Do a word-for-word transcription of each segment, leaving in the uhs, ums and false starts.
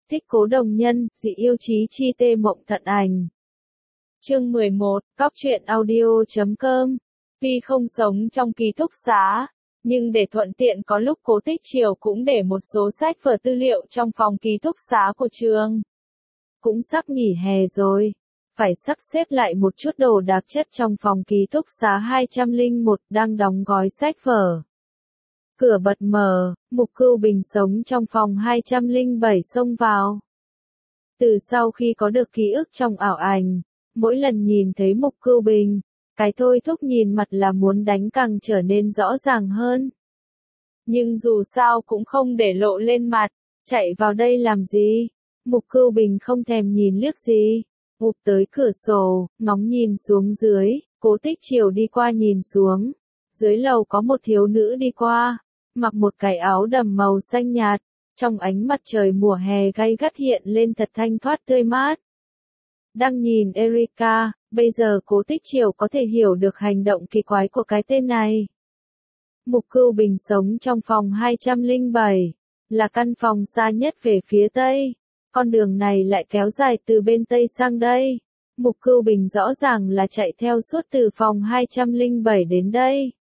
Thích Cố Đồng Nhân, dị yêu chí chi tê mộng thận ảnh. Chương mười một, Cóc truyện audio chấm com. Tuy không sống trong ký túc xá, nhưng để thuận tiện có lúc Cố Tích Triều cũng để một số sách vở tư liệu trong phòng ký túc xá của trường. Cũng sắp nghỉ hè rồi, phải sắp xếp lại một chút đồ đạc chất trong phòng ký túc xá hai trăm lẻ một đang đóng gói sách vở. Cửa bật mở, Mục Cưu Bình sống trong phòng hai trăm lẻ bảy xông vào. Từ sau khi có được ký ức trong ảo ảnh, mỗi lần nhìn thấy Mục Cưu Bình, cái thôi thúc nhìn mặt là muốn đánh càng trở nên rõ ràng hơn. Nhưng dù sao cũng không để lộ lên mặt, chạy vào đây làm gì? Mục Cưu Bình không thèm nhìn liếc gì, ụp tới cửa sổ, ngóng nhìn xuống dưới, Cố Tích Triều đi qua nhìn xuống. Dưới lầu có một thiếu nữ đi qua, mặc một cái áo đầm màu xanh nhạt, trong ánh mặt trời mùa hè gay gắt hiện lên thật thanh thoát tươi mát. Đang nhìn Erika, bây giờ Cố Tích Triều có thể hiểu được hành động kỳ quái của cái tên này. Mục Cưu Bình sống trong phòng hai trăm lẻ bảy, là căn phòng xa nhất về phía tây. Con đường này lại kéo dài từ bên tây sang đây. Mục Cưu Bình rõ ràng là chạy theo suốt từ phòng hai trăm lẻ bảy đến đây.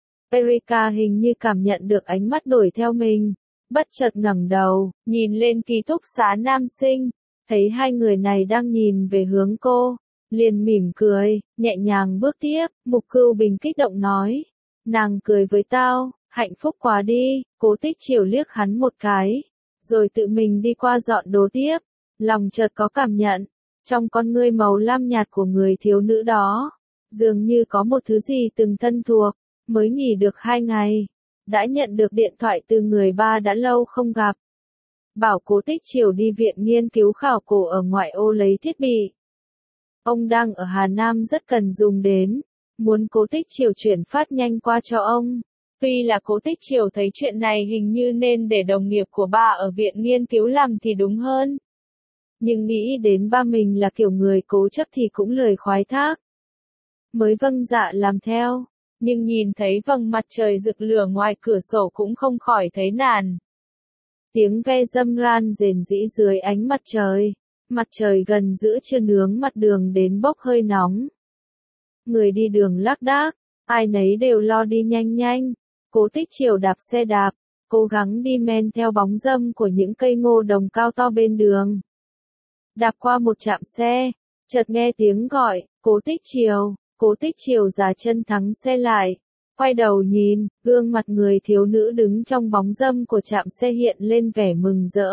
Erika hình như cảm nhận được ánh mắt đuổi theo mình, bất chợt ngẩng đầu, nhìn lên ký túc xá nam sinh, thấy hai người này đang nhìn về hướng cô, liền mỉm cười, nhẹ nhàng bước tiếp. Mục Cưu Bình kích động nói, nàng cười với tao, hạnh phúc quá đi. Cố Tích Triều liếc hắn một cái, rồi tự mình đi qua dọn đồ tiếp, lòng chợt có cảm nhận, trong con ngươi màu lam nhạt của người thiếu nữ đó, dường như có một thứ gì từng thân thuộc. Mới nghỉ được hai ngày, đã nhận được điện thoại từ người ba đã lâu không gặp. Bảo Cố Tích Triều đi viện nghiên cứu khảo cổ ở ngoại ô lấy thiết bị. Ông đang ở Hà Nam rất cần dùng đến, muốn Cố Tích Triều chuyển phát nhanh qua cho ông. Tuy là Cố Tích Triều thấy chuyện này hình như nên để đồng nghiệp của ba ở viện nghiên cứu làm thì đúng hơn. Nhưng nghĩ đến ba mình là kiểu người cố chấp thì cũng lười khoái thác. Mới vâng dạ làm theo. Nhưng nhìn thấy vầng mặt trời rực lửa ngoài cửa sổ cũng không khỏi thấy nản. Tiếng ve dâm ran rền rĩ dưới ánh mặt trời, mặt trời gần giữa trưa nướng mặt đường đến bốc hơi nóng. Người đi đường lác đác, ai nấy đều lo đi nhanh nhanh. Cố Tích Triều đạp xe đạp, cố gắng đi men theo bóng râm của những cây ngô đồng cao to bên đường. Đạp qua một trạm xe, chợt nghe tiếng gọi, Cố Tích Triều. Cố Tích Triều già chân thắng xe lại, quay đầu nhìn, gương mặt người thiếu nữ đứng trong bóng râm của trạm xe hiện lên vẻ mừng rỡ.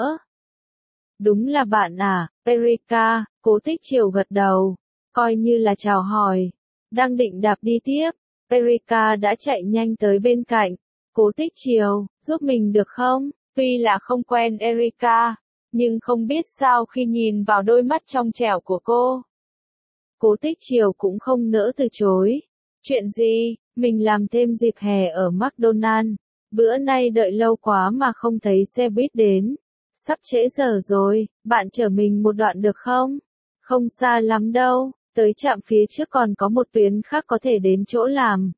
Đúng là bạn à, Erika. Cố Tích Triều gật đầu, coi như là chào hỏi. Đang định đạp đi tiếp, Erika đã chạy nhanh tới bên cạnh. Cố Tích Triều, giúp mình được không? Tuy là không quen Erika, nhưng không biết sao khi nhìn vào đôi mắt trong trẻo của cô, Cố Tích Triều cũng không nỡ từ chối. Chuyện gì? Mình làm thêm dịp hè ở McDonald. Bữa nay đợi lâu quá mà không thấy xe buýt đến. Sắp trễ giờ rồi, bạn chở mình một đoạn được không? Không xa lắm đâu, tới trạm phía trước còn có một tuyến khác có thể đến chỗ làm.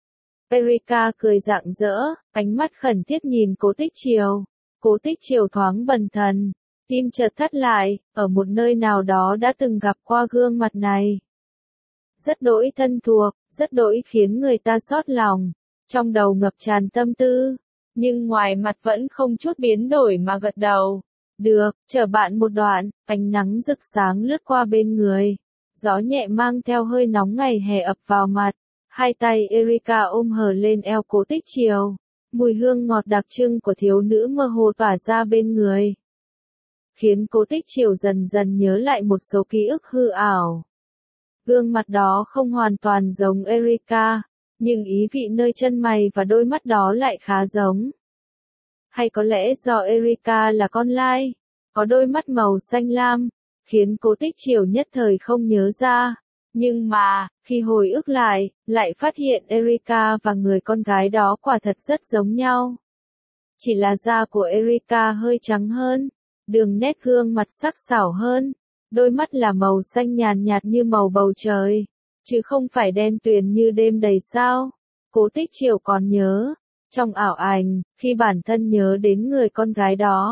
Erika cười rạng rỡ, ánh mắt khẩn thiết nhìn Cố Tích Triều. Cố Tích Triều thoáng bần thần. Tim chợt thắt lại, ở một nơi nào đó đã từng gặp qua gương mặt này. Rất đỗi thân thuộc, rất đỗi khiến người ta xót lòng, trong đầu ngập tràn tâm tư, nhưng ngoài mặt vẫn không chút biến đổi mà gật đầu. Được, chở bạn một đoạn. Ánh nắng rực sáng lướt qua bên người, gió nhẹ mang theo hơi nóng ngày hè ập vào mặt, hai tay Erika ôm hờ lên eo Cố Tích Triều, mùi hương ngọt đặc trưng của thiếu nữ mơ hồ tỏa ra bên người, khiến Cố Tích Triều dần dần nhớ lại một số ký ức hư ảo. Gương mặt đó không hoàn toàn giống Erika, nhưng ý vị nơi chân mày và đôi mắt đó lại khá giống. Hay có lẽ do Erika là con lai, có đôi mắt màu xanh lam, khiến Cố Tích Triều nhất thời không nhớ ra. Nhưng mà, khi hồi ức lại, lại phát hiện Erika và người con gái đó quả thật rất giống nhau. Chỉ là da của Erika hơi trắng hơn. Đường nét gương mặt sắc sảo hơn, đôi mắt là màu xanh nhàn nhạt như màu bầu trời, chứ không phải đen tuyền như đêm đầy sao. Cố Tích Triều còn nhớ, trong ảo ảnh, khi bản thân nhớ đến người con gái đó,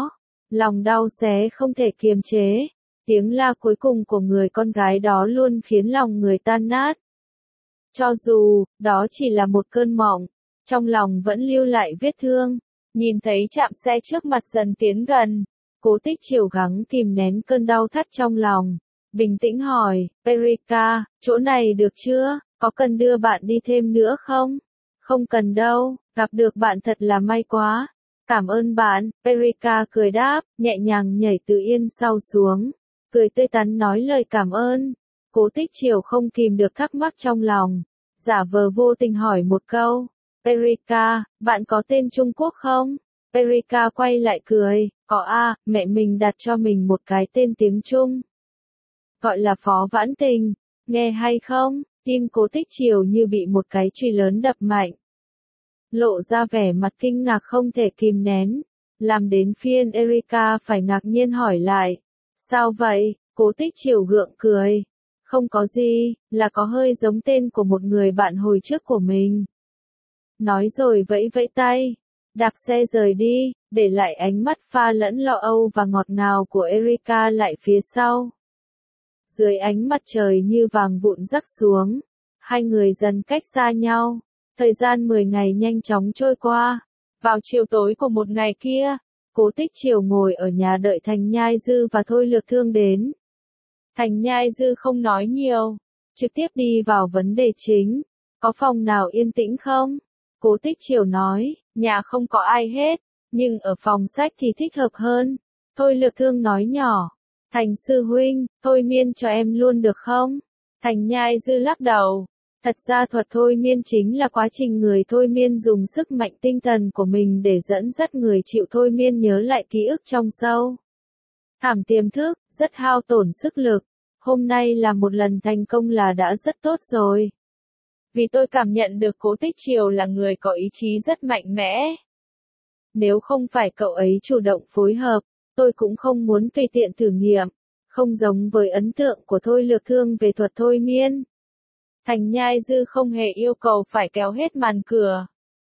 Lòng đau xé không thể kiềm chế, tiếng la cuối cùng của người con gái đó luôn khiến lòng người tan nát. Cho dù, đó chỉ là một cơn mộng, trong lòng vẫn lưu lại vết thương, nhìn thấy trạm xe trước mặt dần tiến gần, Cố Tích Triều gắng kìm nén cơn đau thắt trong lòng, bình tĩnh hỏi, Erika, chỗ này được chưa, có cần đưa bạn đi thêm nữa không? Không cần đâu, gặp được bạn thật là may quá. Cảm ơn bạn, Erika cười đáp, nhẹ nhàng nhảy từ yên sau xuống, cười tươi tắn nói lời cảm ơn. Cố Tích Triều không kìm được thắc mắc trong lòng, giả vờ vô tình hỏi một câu, Erika, bạn có tên Trung Quốc không? Erika quay lại cười, có a, mẹ mình đặt cho mình một cái tên tiếng Trung. Gọi là Phó Vãn Tình, nghe hay không? Tim Cố Tích Triều như bị một cái chùy lớn đập mạnh. Lộ ra vẻ mặt kinh ngạc không thể kìm nén, làm đến phiên Erika phải ngạc nhiên hỏi lại. Sao vậy? Cố Tích Triều gượng cười. Không có gì, là có hơi giống tên của một người bạn hồi trước của mình. Nói rồi vẫy vẫy tay, đạp xe rời đi, để lại ánh mắt pha lẫn lo âu và ngọt ngào của Erika lại phía sau. Dưới ánh mặt trời như vàng vụn rắc xuống, hai người dần cách xa nhau. Thời gian mười ngày nhanh chóng trôi qua. Vào chiều tối của một ngày kia, Cố Tích Triều ngồi ở nhà đợi Thành Nhai Dư và Thôi Lược Thương đến. Thành Nhai Dư không nói nhiều, trực tiếp đi vào vấn đề chính. Có phòng nào yên tĩnh không? Cố Tích Triều nói, nhà không có ai hết, nhưng ở phòng sách thì thích hợp hơn. Thôi Lược Thương nói nhỏ, Thành sư huynh, thôi miên cho em luôn được không? Thành Nhai Dư lắc đầu. Thật ra thuật thôi miên chính là quá trình người thôi miên dùng sức mạnh tinh thần của mình để dẫn dắt người chịu thôi miên nhớ lại ký ức trong sâu thẳm tiềm thức, rất hao tổn sức lực. Hôm nay là một lần thành công là đã rất tốt rồi. Vì tôi cảm nhận được Cố Tích Triều là người có ý chí rất mạnh mẽ. Nếu không phải cậu ấy chủ động phối hợp, tôi cũng không muốn tùy tiện thử nghiệm, không giống với ấn tượng của Thôi Lược Thương về thuật thôi miên. Thành Nhai Dư không hề yêu cầu phải kéo hết màn cửa,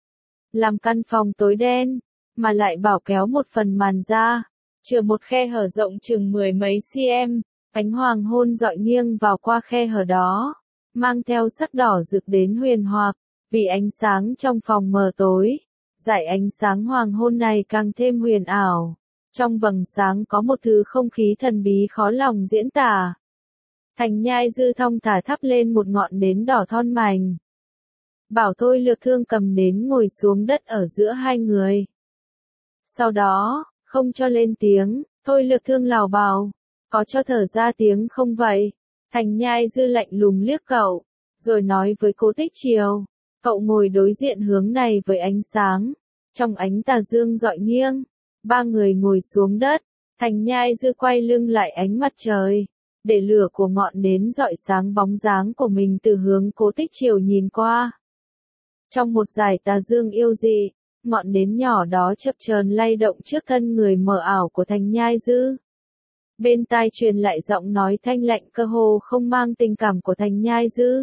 làm căn phòng tối đen, mà lại bảo kéo một phần màn ra, chừa một khe hở rộng chừng mười mấy cm, ánh hoàng hôn dọi nghiêng vào qua khe hở đó, mang theo sắc đỏ rực đến huyền hoặc, vì ánh sáng trong phòng mờ tối, dải ánh sáng hoàng hôn này càng thêm huyền ảo. Trong vầng sáng có một thứ không khí thần bí khó lòng diễn tả. Thành Nhai Dư thong thả thắp lên một ngọn nến đỏ thon mảnh. Bảo Thôi Lược Thương cầm nến ngồi xuống đất ở giữa hai người. Sau đó, không cho lên tiếng, Thôi Lược Thương lảo bảo, có cho thở ra tiếng không vậy? Thành Nhai Dư lạnh lùng liếc cậu, rồi nói với Cố Tích Triều, cậu ngồi đối diện hướng này với ánh sáng, trong ánh tà dương dọi nghiêng. Ba người ngồi xuống đất, Thành Nhai Dư quay lưng lại ánh mặt trời, để lửa của ngọn nến rọi sáng bóng dáng của mình từ hướng Cố Tích Triều nhìn qua. Trong một dải tà dương yêu dị, ngọn nến nhỏ đó chập chờn lay động trước thân người mờ ảo của Thành Nhai Dư. Bên tai truyền lại giọng nói thanh lạnh cơ hồ không mang tình cảm của Thành Nhai Dư.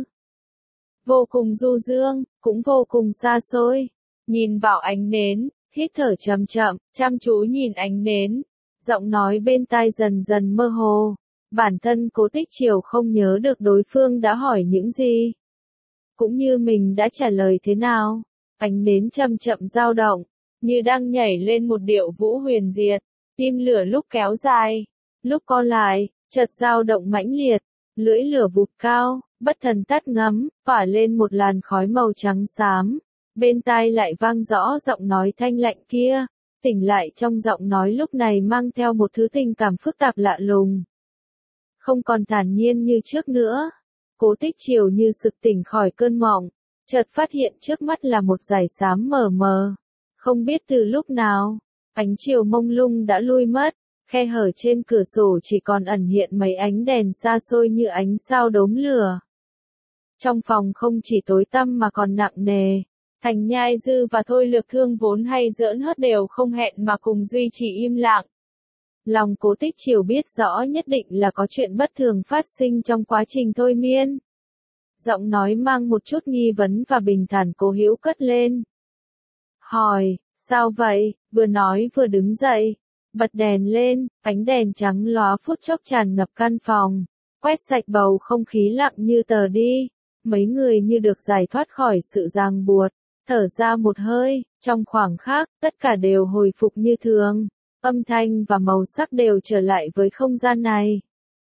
Vô cùng du dương, cũng vô cùng xa xôi. Nhìn vào ánh nến, hít thở chậm chậm, chăm chú nhìn ánh nến. Giọng nói bên tai dần dần mơ hồ. Bản thân Cố Tích Triều không nhớ được đối phương đã hỏi những gì, cũng như mình đã trả lời thế nào. Ánh nến chậm chậm dao động, như đang nhảy lên một điệu vũ huyền diệt. Tim lửa lúc kéo dài, lúc co lại, chợt dao động mãnh liệt, lưỡi lửa vụt cao, bất thần tắt ngấm, tỏa lên một làn khói màu trắng xám. Bên tai lại vang rõ giọng nói thanh lạnh kia, tỉnh lại trong giọng nói lúc này mang theo một thứ tình cảm phức tạp lạ lùng. Không còn thản nhiên như trước nữa. Cố Tích Triều như sực tỉnh khỏi cơn mộng, chợt phát hiện trước mắt là một dải xám mờ mờ. Không biết từ lúc nào, ánh chiều mông lung đã lui mất, khe hở trên cửa sổ chỉ còn ẩn hiện mấy ánh đèn xa xôi như ánh sao đốm lửa. Trong phòng không chỉ tối tăm mà còn nặng nề. Thành Nhai Dư và Thôi Lược Thương vốn hay giỡn hớt đều không hẹn mà cùng duy trì im lặng. Lòng Cố Tích Triều biết rõ nhất định là có chuyện bất thường phát sinh trong quá trình thôi miên. Giọng nói mang một chút nghi vấn và bình thản Cố Hữu cất lên. Hỏi, sao vậy? Vừa nói vừa đứng dậy. Bật đèn lên, ánh đèn trắng lóa phút chốc tràn ngập căn phòng, quét sạch bầu không khí lặng như tờ đi. Mấy người như được giải thoát khỏi sự ràng buộc, thở ra một hơi, trong khoảng khắc, tất cả đều hồi phục như thường. Âm thanh và màu sắc đều trở lại với không gian này.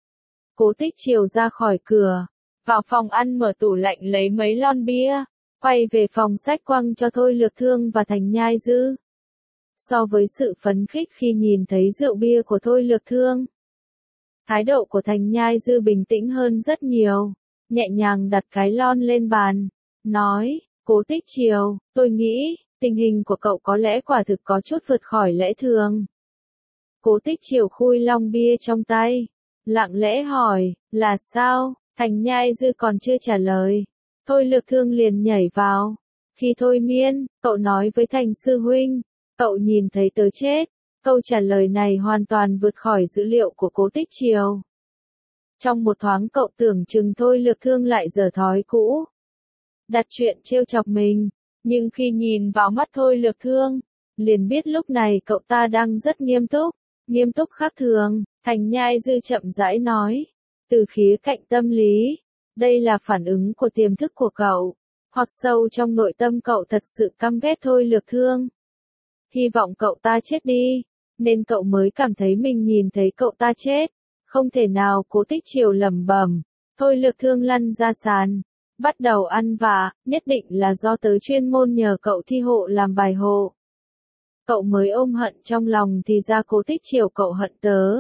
Cố Tích Chiều ra khỏi cửa, vào phòng ăn mở tủ lạnh lấy mấy lon bia, quay về phòng sách quăng cho Thôi Lược Thương và Thành Nhai Dư. So với sự phấn khích khi nhìn thấy rượu bia của Thôi Lược Thương, thái độ của Thành Nhai Dư bình tĩnh hơn rất nhiều, nhẹ nhàng đặt cái lon lên bàn, nói, Cố Tích Chiều, tôi nghĩ, tình hình của cậu có lẽ quả thực có chút vượt khỏi lẽ thường. Cố Tích Chiều khui lon bia trong tay, lặng lẽ hỏi, là sao? Thành Nhai Dư còn chưa trả lời, Thôi Lược Thương liền nhảy vào. Khi thôi miên, cậu nói với Thành sư huynh, cậu nhìn thấy tớ chết. Câu trả lời này hoàn toàn vượt khỏi dữ liệu của Cố Tích Chiều. Trong một thoáng cậu tưởng chừng Thôi Lược Thương lại giở thói cũ, đặt chuyện trêu chọc mình, nhưng khi nhìn vào mắt Thôi Lược Thương, liền biết lúc này cậu ta đang rất nghiêm túc, nghiêm túc khác thường. Thành Nhai Dư chậm rãi nói, từ khía cạnh tâm lý, đây là phản ứng của tiềm thức của cậu, hoặc sâu trong nội tâm cậu thật sự căm ghét Thôi Lược Thương. Hy vọng cậu ta chết đi, nên cậu mới cảm thấy mình nhìn thấy cậu ta chết. Không thể nào. Cố Tích Chiều lẩm bẩm. Thôi Lược Thương lăn ra sàn, bắt đầu ăn vạ, nhất định là do tớ chuyên môn nhờ cậu thi hộ làm bài hộ. Cậu mới ôm hận trong lòng thì ra Cố Tích Chiều cậu hận tớ.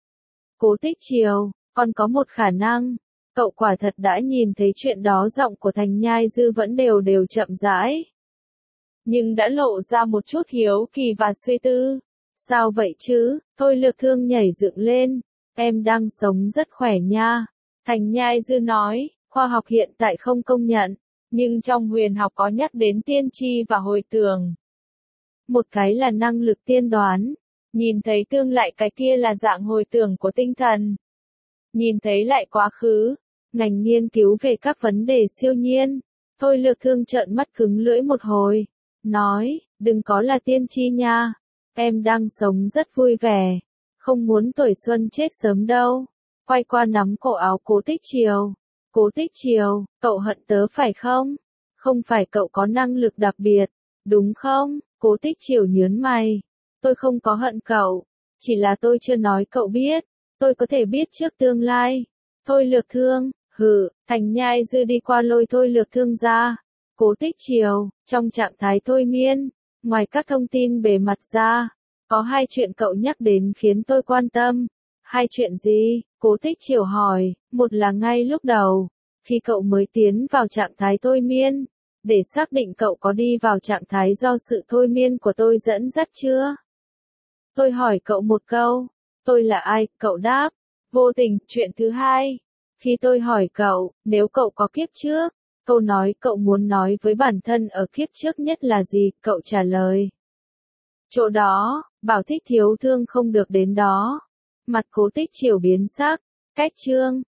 Cố Tích Chiều, còn có một khả năng, cậu quả thật đã nhìn thấy chuyện đó. Giọng của Thành Nhai Dư vẫn đều đều chậm rãi, nhưng đã lộ ra một chút hiếu kỳ và suy tư. Sao vậy chứ? Thôi Lược Thương nhảy dựng lên, em đang sống rất khỏe nha. Thành Nhai Dư nói, khoa học hiện tại không công nhận, nhưng trong huyền học có nhắc đến tiên tri và hồi tưởng. Một cái là năng lực tiên đoán, nhìn thấy tương lại, cái kia là dạng hồi tưởng của tinh thần. Nhìn thấy lại quá khứ, ngành nghiên cứu về các vấn đề siêu nhiên. Thôi Lược Thương trợn mắt cứng lưỡi một hồi, nói, đừng có là tiên tri nha, em đang sống rất vui vẻ, không muốn tuổi xuân chết sớm đâu. Quay qua nắm cổ áo Cố Tích Chiều. Cố Tích Chiều, cậu hận tớ phải không? Không phải cậu có năng lực đặc biệt, đúng không? Cố Tích Chiều nhướng mày. Tôi không có hận cậu, chỉ là tôi chưa nói cậu biết, tôi có thể biết trước tương lai. Thôi Lược Thương, hừ. Thành Nhai Dư đi qua lôi Thôi Lược Thương ra. Cố Tích Chiều, trong trạng thái thôi miên, ngoài các thông tin bề mặt ra, có hai chuyện cậu nhắc đến khiến tôi quan tâm. Hai chuyện gì? Cố Tích Chiều hỏi. Một là ngay lúc đầu, khi cậu mới tiến vào trạng thái thôi miên, để xác định cậu có đi vào trạng thái do sự thôi miên của tôi dẫn dắt chưa? Tôi hỏi cậu một câu, tôi là ai? Cậu đáp, vô tình. Chuyện thứ hai, khi tôi hỏi cậu, nếu cậu có kiếp trước, câu nói cậu muốn nói với bản thân ở kiếp trước nhất là gì? Cậu trả lời, chỗ đó, Bảo Thích thiếu thương không được đến đó. Mặt Cố Tích Chiều biến sắc, cách chương.